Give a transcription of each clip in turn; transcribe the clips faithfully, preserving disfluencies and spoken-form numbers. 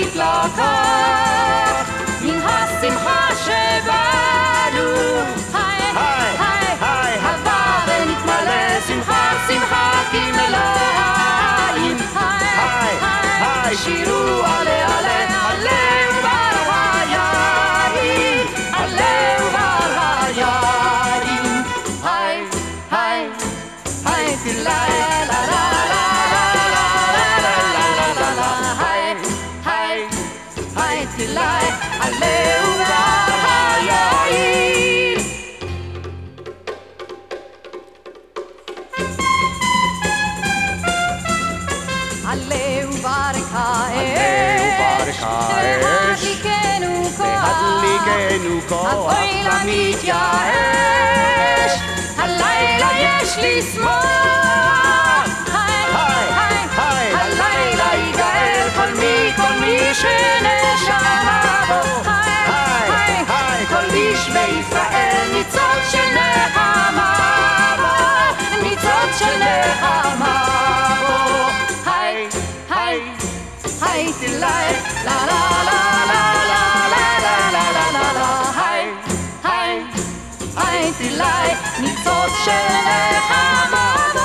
ונתלקח מן השמחה שבנו. היי, היי, היי, הבה ונתמלא שמחה, שמחה כמלאים. היי, היי, שירו עלה, עלה, עלה ובר היין, עלה ובר היין. היי, היי, היי, תילי, לה לה לה לה לה לה לה לה, היי, היי, היי, תילי, עלה ובר היין. עלה וברק האש, והדליקנו כוח, אבוי לה מתייאש, הלילה יש לשמוח. היי, היי, היי, הלילה יגאל כל מי, כל מי שנשמה בו. היי, היי, כל איש בישראל ניצוץ של נחמה בו, ניצוץ של נחמה בו. היי, היי, היי, תילי, לה לה לה לה לה לה לה לה לה לה, היי, היי, היי, תילי, ניצוץ של נחמה בו.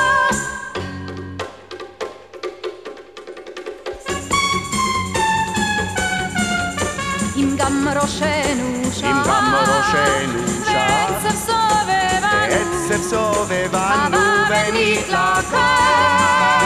אם גם ראשנו שם, אם גם ראשנו שם, ועצב סובבנו, ועצב סובבנו הבה ונתלקח